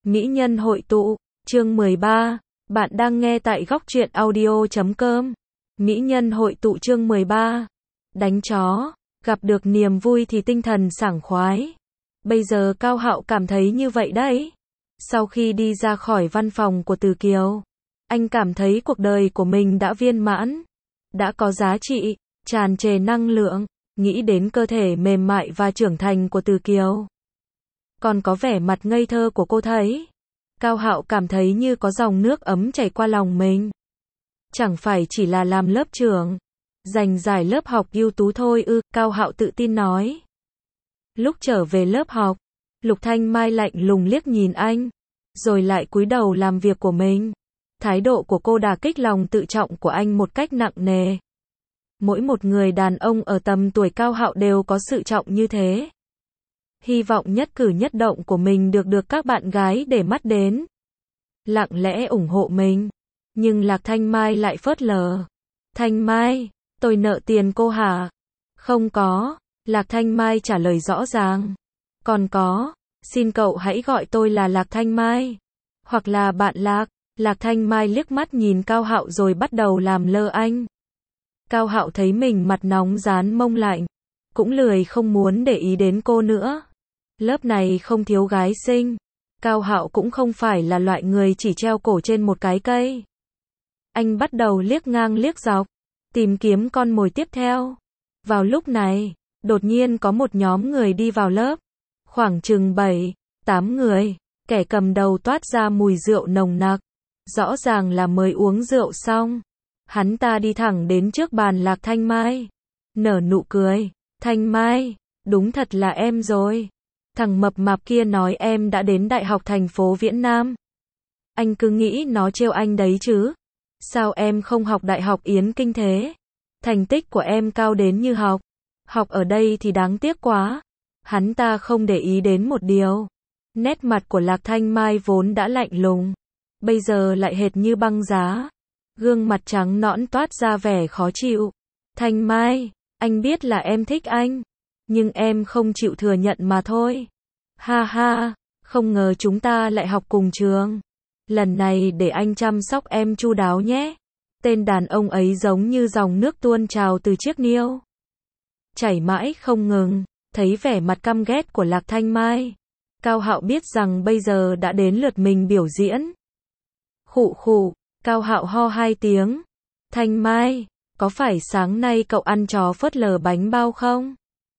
Mỹ nhân hội tụ, chương 13, bạn đang nghe tại góc truyện audio.com. Mỹ nhân hội tụ chương 13. Đánh chó, gặp được niềm vui thì tinh thần sảng khoái. Bây giờ Cao Hạo cảm thấy như vậy đấy. Sau khi đi ra khỏi văn phòng của Từ Kiều, anh cảm thấy cuộc đời của mình đã viên mãn, đã có giá trị, tràn trề năng lượng, nghĩ đến cơ thể mềm mại và trưởng thành của Từ Kiều. Còn có vẻ mặt ngây thơ của cô thấy. Cao Hạo cảm thấy như có dòng nước ấm chảy qua lòng mình. Chẳng phải chỉ là làm lớp trưởng, giành giải lớp học ưu tú thôi ư, Cao Hạo tự tin nói. Lúc trở về lớp học, Lục Thanh Mai lạnh lùng liếc nhìn anh, rồi lại cúi đầu làm việc của mình. Thái độ của cô đả kích lòng tự trọng của anh một cách nặng nề. Mỗi một người đàn ông ở tầm tuổi Cao Hạo đều có sự trọng như thế. Hy vọng nhất cử nhất động của mình được các bạn gái để mắt đến, lặng lẽ ủng hộ mình. Nhưng Lạc Thanh Mai lại phớt lờ. Thanh Mai, tôi nợ tiền cô hả? Không có, Lạc Thanh Mai trả lời rõ ràng. Còn có, xin cậu hãy gọi tôi là Lạc Thanh Mai, hoặc là bạn Lạc. Lạc Thanh Mai liếc mắt nhìn Cao Hạo rồi bắt đầu làm lơ anh. Cao Hạo thấy mình mặt nóng rán mông lạnh, cũng lười không muốn để ý đến cô nữa. Lớp này không thiếu gái xinh. Cao Hạo cũng không phải là loại người chỉ treo cổ trên một cái cây. Anh bắt đầu liếc ngang liếc dọc, tìm kiếm con mồi tiếp theo. Vào lúc này, đột nhiên có một nhóm người đi vào lớp. Khoảng chừng 7, 8 người. Kẻ cầm đầu toát ra mùi rượu nồng nặc. Rõ ràng là mới uống rượu xong. Hắn ta đi thẳng đến trước bàn Lạc Thanh Mai, nở nụ cười. Thanh Mai, đúng thật là em rồi. Thằng mập mạp kia nói em đã đến Đại học thành phố Viễn Nam. Anh cứ nghĩ nó trêu anh đấy chứ. Sao em không học Đại học Yến Kinh thế? Thành tích của em cao đến như học. Học ở đây thì đáng tiếc quá. Hắn ta không để ý đến một điều. Nét mặt của Lạc Thanh Mai vốn đã lạnh lùng, bây giờ lại hệt như băng giá. Gương mặt trắng nõn toát ra vẻ khó chịu. Thanh Mai, anh biết là em thích anh, nhưng em không chịu thừa nhận mà thôi. Ha ha, không ngờ chúng ta lại học cùng trường. Lần này để anh chăm sóc em chu đáo nhé. Tên đàn ông ấy giống như dòng nước tuôn trào từ chiếc niêu, chảy mãi không ngừng. Thấy vẻ mặt căm ghét của Lạc Thanh Mai, Cao Hạo biết rằng bây giờ đã đến lượt mình biểu diễn. Khụ khụ, Cao Hạo ho 2 tiếng. Thanh Mai, có phải sáng nay cậu ăn chó phớt lờ bánh bao không?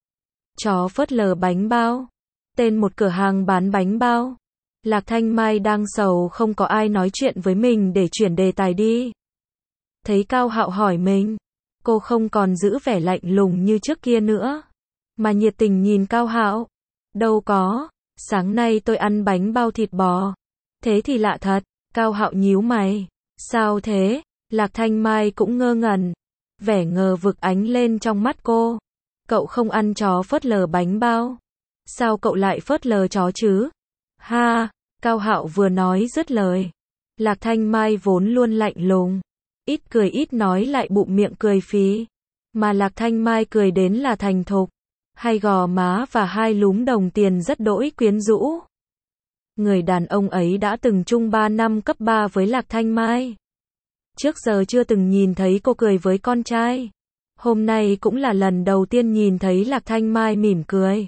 Chó phớt lờ bánh bao? Tên một cửa hàng bán bánh bao. Lạc Thanh Mai đang sầu không có ai nói chuyện với mình để chuyển đề tài đi. Thấy Cao Hạo hỏi mình, cô không còn giữ vẻ lạnh lùng như trước kia nữa, mà nhiệt tình nhìn Cao Hạo. Đâu có, sáng nay tôi ăn bánh bao thịt bò. Thế thì lạ thật. Cao Hạo nhíu mày. Sao thế? Lạc Thanh Mai cũng ngơ ngẩn. Vẻ ngờ vực ánh lên trong mắt cô. Cậu không ăn chó phớt lờ bánh bao. Sao cậu lại phớt lờ chó chứ? Ha, Cao Hạo vừa nói dứt lời. Lạc Thanh Mai vốn luôn lạnh lùng, ít cười ít nói lại bụng miệng cười phí. Mà Lạc Thanh Mai cười đến là thành thục. Hai gò má và hai lúm đồng tiền rất đỗi quyến rũ. Người đàn ông ấy đã từng chung 3 năm cấp 3 với Lạc Thanh Mai. Trước giờ chưa từng nhìn thấy cô cười với con trai. Hôm nay cũng là lần đầu tiên nhìn thấy Lạc Thanh Mai mỉm cười.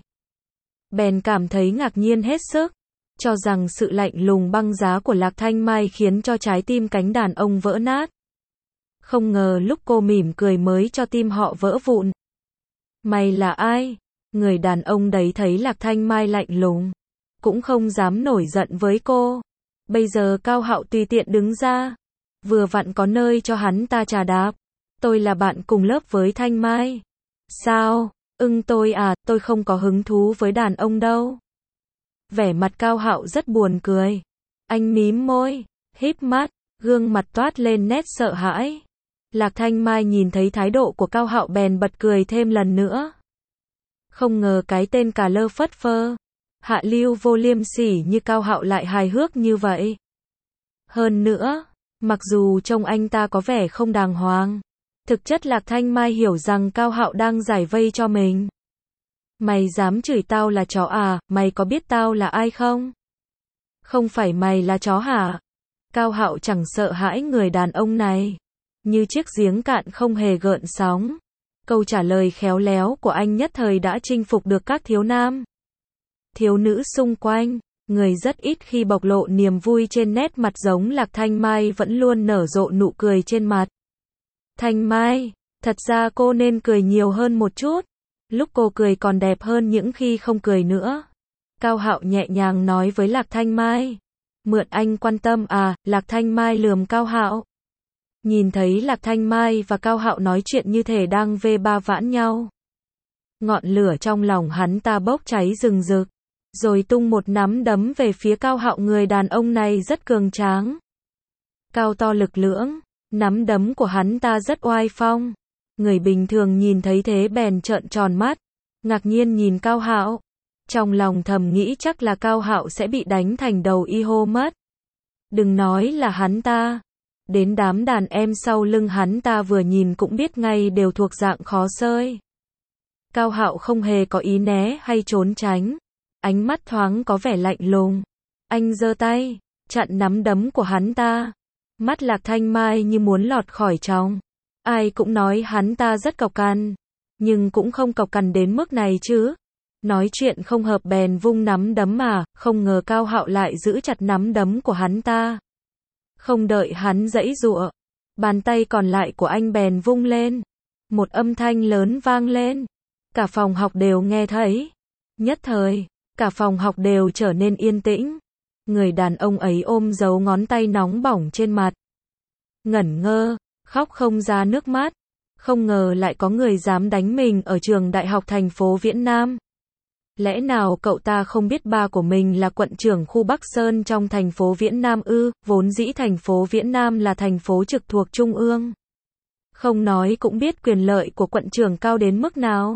Bèn cảm thấy ngạc nhiên hết sức, cho rằng sự lạnh lùng băng giá của Lạc Thanh Mai khiến cho trái tim cánh đàn ông vỡ nát. Không ngờ lúc cô mỉm cười mới cho tim họ vỡ vụn. Mày là ai? Người đàn ông đấy thấy Lạc Thanh Mai lạnh lùng, cũng không dám nổi giận với cô. Bây giờ Cao Hạo tùy tiện đứng ra, vừa vặn có nơi cho hắn ta trà đạp. Tôi là bạn cùng lớp với Thanh Mai. Sao? Tôi à, tôi không có hứng thú với đàn ông đâu. Vẻ mặt Cao Hạo rất buồn cười. Anh mím môi, híp mắt, gương mặt toát lên nét sợ hãi. Lạc Thanh Mai nhìn thấy thái độ của Cao Hạo bèn bật cười thêm lần nữa. Không ngờ cái tên cà lơ phất phơ, hạ lưu vô liêm sỉ như Cao Hạo lại hài hước như vậy. Hơn nữa, mặc dù trông anh ta có vẻ không đàng hoàng, thực chất Lạc Thanh Mai hiểu rằng Cao Hạo đang giải vây cho mình. Mày dám chửi tao là chó à, mày có biết tao là ai không? Không phải mày là chó hả? Cao Hạo chẳng sợ hãi người đàn ông này. Như chiếc giếng cạn không hề gợn sóng. Câu trả lời khéo léo của anh nhất thời đã chinh phục được các thiếu nam. Thiếu nữ xung quanh, người rất ít khi bộc lộ niềm vui trên nét mặt giống Lạc Thanh Mai vẫn luôn nở rộ nụ cười trên mặt. Thanh Mai, thật ra cô nên cười nhiều hơn một chút. Lúc cô cười còn đẹp hơn những khi không cười nữa. Cao Hạo nhẹ nhàng nói với Lạc Thanh Mai. Mượn anh quan tâm à, Lạc Thanh Mai lườm Cao Hạo. Nhìn thấy Lạc Thanh Mai và Cao Hạo nói chuyện như thể đang vê ba vãn nhau. Ngọn lửa trong lòng hắn ta bốc cháy rừng rực. Rồi tung một nắm đấm về phía Cao Hạo, người đàn ông này rất cường tráng. Cao to lực lưỡng, nắm đấm của hắn ta rất oai phong. Người bình thường nhìn thấy thế bèn trợn tròn mắt, ngạc nhiên nhìn Cao Hạo. Trong lòng thầm nghĩ chắc là Cao Hạo sẽ bị đánh thành đầu y hô mất. Đừng nói là hắn ta. Đến đám đàn em sau lưng hắn ta vừa nhìn cũng biết ngay đều thuộc dạng khó xơi. Cao Hạo không hề có ý né hay trốn tránh. Ánh mắt thoáng có vẻ lạnh lùng. Anh giơ tay, chặn nắm đấm của hắn ta. Mắt Lạc Thanh Mai như muốn lọt khỏi tròng. Ai cũng nói hắn ta rất cộc cằn. Nhưng cũng không cộc cằn đến mức này chứ. Nói chuyện không hợp bèn vung nắm đấm mà, không ngờ Cao Hạo lại giữ chặt nắm đấm của hắn ta. Không đợi hắn giãy giụa, bàn tay còn lại của anh bèn vung lên. Một âm thanh lớn vang lên. Cả phòng học đều nghe thấy. Nhất thời, cả phòng học đều trở nên yên tĩnh. Người đàn ông ấy ôm dấu ngón tay nóng bỏng trên mặt. Ngẩn ngơ, khóc không ra nước mắt. Không ngờ lại có người dám đánh mình ở trường đại học thành phố Viễn Nam. Lẽ nào cậu ta không biết ba của mình là quận trưởng khu Bắc Sơn trong thành phố Viễn Nam ư? Vốn dĩ thành phố Viễn Nam là thành phố trực thuộc Trung ương. Không nói cũng biết quyền lợi của quận trưởng cao đến mức nào.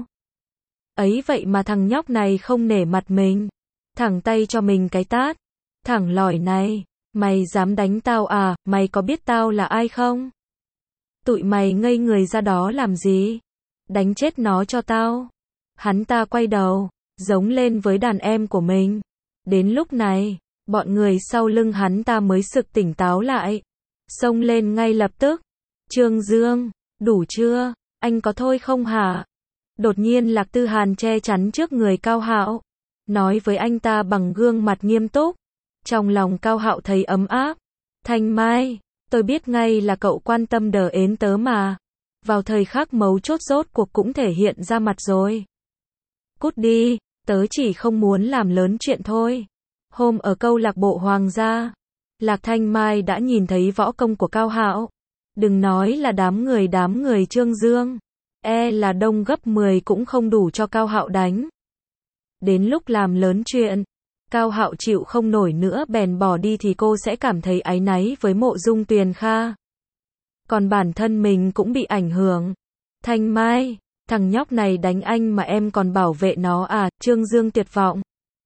Ấy vậy mà thằng nhóc này không nể mặt mình. Thẳng tay cho mình cái tát. Thẳng lỏi này, mày dám đánh tao à, mày có biết tao là ai không? Tụi mày ngây người ra đó làm gì? Đánh chết nó cho tao. Hắn ta quay đầu, giống lên với đàn em của mình. Đến lúc này, bọn người sau lưng hắn ta mới sực tỉnh táo lại. Xông lên ngay lập tức. Trương Dương, đủ chưa? Anh có thôi không hả? Đột nhiên Lạc Tư Hàn che chắn trước người Cao Hạo. Nói với anh ta bằng gương mặt nghiêm túc. Trong lòng Cao Hạo thấy ấm áp. Thanh Mai, tôi biết ngay là cậu quan tâm đờ ến tớ mà. Vào thời khắc mấu chốt rốt cuộc cũng thể hiện ra mặt rồi. Cút đi, tớ chỉ không muốn làm lớn chuyện thôi. Hôm ở câu lạc bộ Hoàng gia, Lạc Thanh Mai đã nhìn thấy võ công của Cao Hạo. Đừng nói là đám người Trương Dương, là đông gấp 10 cũng không đủ cho Cao Hạo đánh. Đến lúc làm lớn chuyện, Cao Hạo chịu không nổi nữa bèn bỏ đi thì cô sẽ cảm thấy áy náy với Mộ Dung Tuyền Kha. Còn bản thân mình cũng bị ảnh hưởng. Thanh Mai, thằng nhóc này đánh anh mà em còn bảo vệ nó à? Trương Dương tuyệt vọng.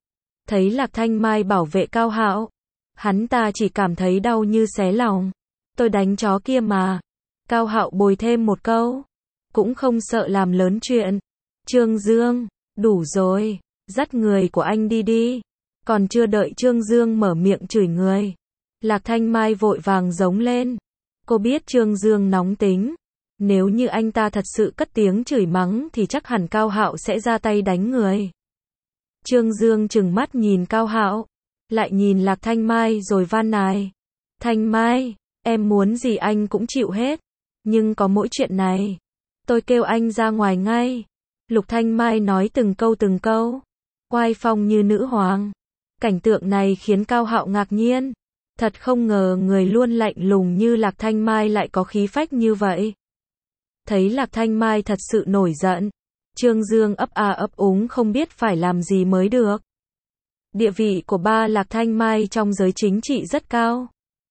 Thấy Lạc Thanh Mai bảo vệ Cao Hạo, hắn ta chỉ cảm thấy đau như xé lòng. Tôi đánh chó kia mà. Cao Hạo bồi thêm một câu. Cũng không sợ làm lớn chuyện. Trương Dương, đủ rồi, dắt người của anh đi đi. Còn chưa đợi Trương Dương mở miệng chửi người, Lạc Thanh Mai vội vàng giống lên. Cô biết Trương Dương nóng tính. Nếu như anh ta thật sự cất tiếng chửi mắng thì chắc hẳn Cao Hạo sẽ ra tay đánh người. Trương Dương trừng mắt nhìn Cao Hạo, lại nhìn Lạc Thanh Mai rồi van nài. Thanh Mai, em muốn gì anh cũng chịu hết. Nhưng có mỗi chuyện này, tôi kêu anh ra ngoài ngay. Lục Thanh Mai nói từng câu, oai phong như nữ hoàng. Cảnh tượng này khiến Cao Hạo ngạc nhiên. Thật không ngờ người luôn lạnh lùng như Lạc Thanh Mai lại có khí phách như vậy. Thấy Lạc Thanh Mai thật sự nổi giận, Trương Dương ấp a ấp úng không biết phải làm gì mới được. Địa vị của ba Lạc Thanh Mai trong giới chính trị rất cao.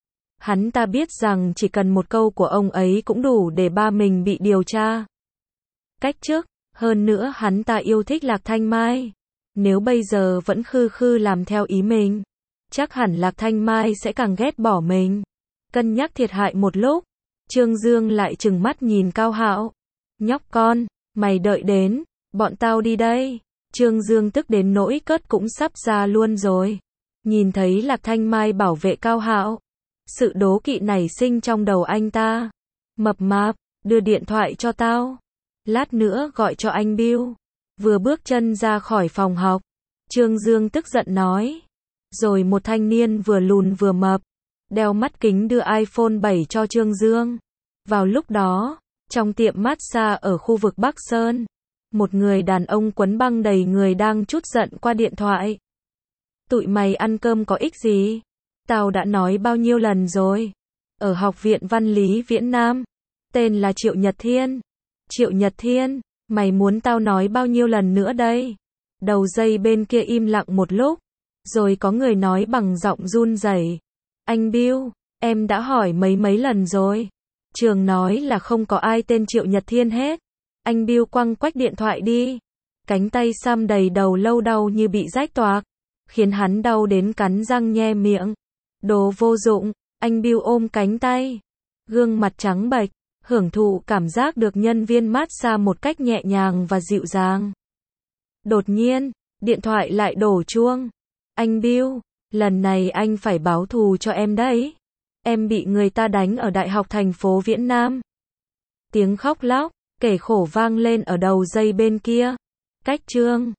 Hắn ta biết rằng chỉ cần một câu của ông ấy cũng đủ để ba mình bị điều tra. Cách chức, hơn nữa hắn ta yêu thích Lạc Thanh Mai. Nếu bây giờ vẫn khư khư làm theo ý mình, chắc hẳn Lạc Thanh Mai sẽ càng ghét bỏ mình. Cân nhắc thiệt hại một lúc, Trương Dương lại trừng mắt nhìn Cao Hạo. Nhóc con, mày đợi đến, bọn tao đi đây. Trương Dương tức đến nỗi cất cũng sắp ra luôn rồi. Nhìn thấy Lạc Thanh Mai bảo vệ Cao Hạo, sự đố kỵ nảy sinh trong đầu anh ta. Mập mạp, đưa điện thoại cho tao. Lát nữa gọi cho anh Bill. Vừa bước chân ra khỏi phòng học, Trương Dương tức giận nói. Rồi một thanh niên vừa lùn vừa mập, đeo mắt kính đưa iPhone 7 cho Trương Dương. Vào lúc đó, trong tiệm massage ở khu vực Bắc Sơn, một người đàn ông quấn băng đầy người đang trút giận qua điện thoại. Tụi mày ăn cơm có ích gì? Tao đã nói bao nhiêu lần rồi. Ở Học viện Văn lý Viễn Nam, tên là Triệu Nhật Thiên. Triệu Nhật Thiên, mày muốn tao nói bao nhiêu lần nữa đây? Đầu dây bên kia im lặng một lúc, rồi có người nói bằng giọng run rẩy. Anh Bill, em đã hỏi mấy lần rồi. Trường nói là không có ai tên Triệu Nhật Thiên hết. Anh Bill quăng quách điện thoại đi. Cánh tay Sam đầy đầu lâu đau như bị rách toạc, khiến hắn đau đến cắn răng nhe miệng. Đồ vô dụng, anh Bill ôm cánh tay, gương mặt trắng bệch, hưởng thụ cảm giác được nhân viên massage một cách nhẹ nhàng và dịu dàng. Đột nhiên, điện thoại lại đổ chuông. Anh Bill, lần này anh phải báo thù cho em đấy. Em bị người ta đánh ở Đại học thành phố Viễn Nam. Tiếng khóc lóc, kể khổ vang lên ở đầu dây bên kia. Cách Trương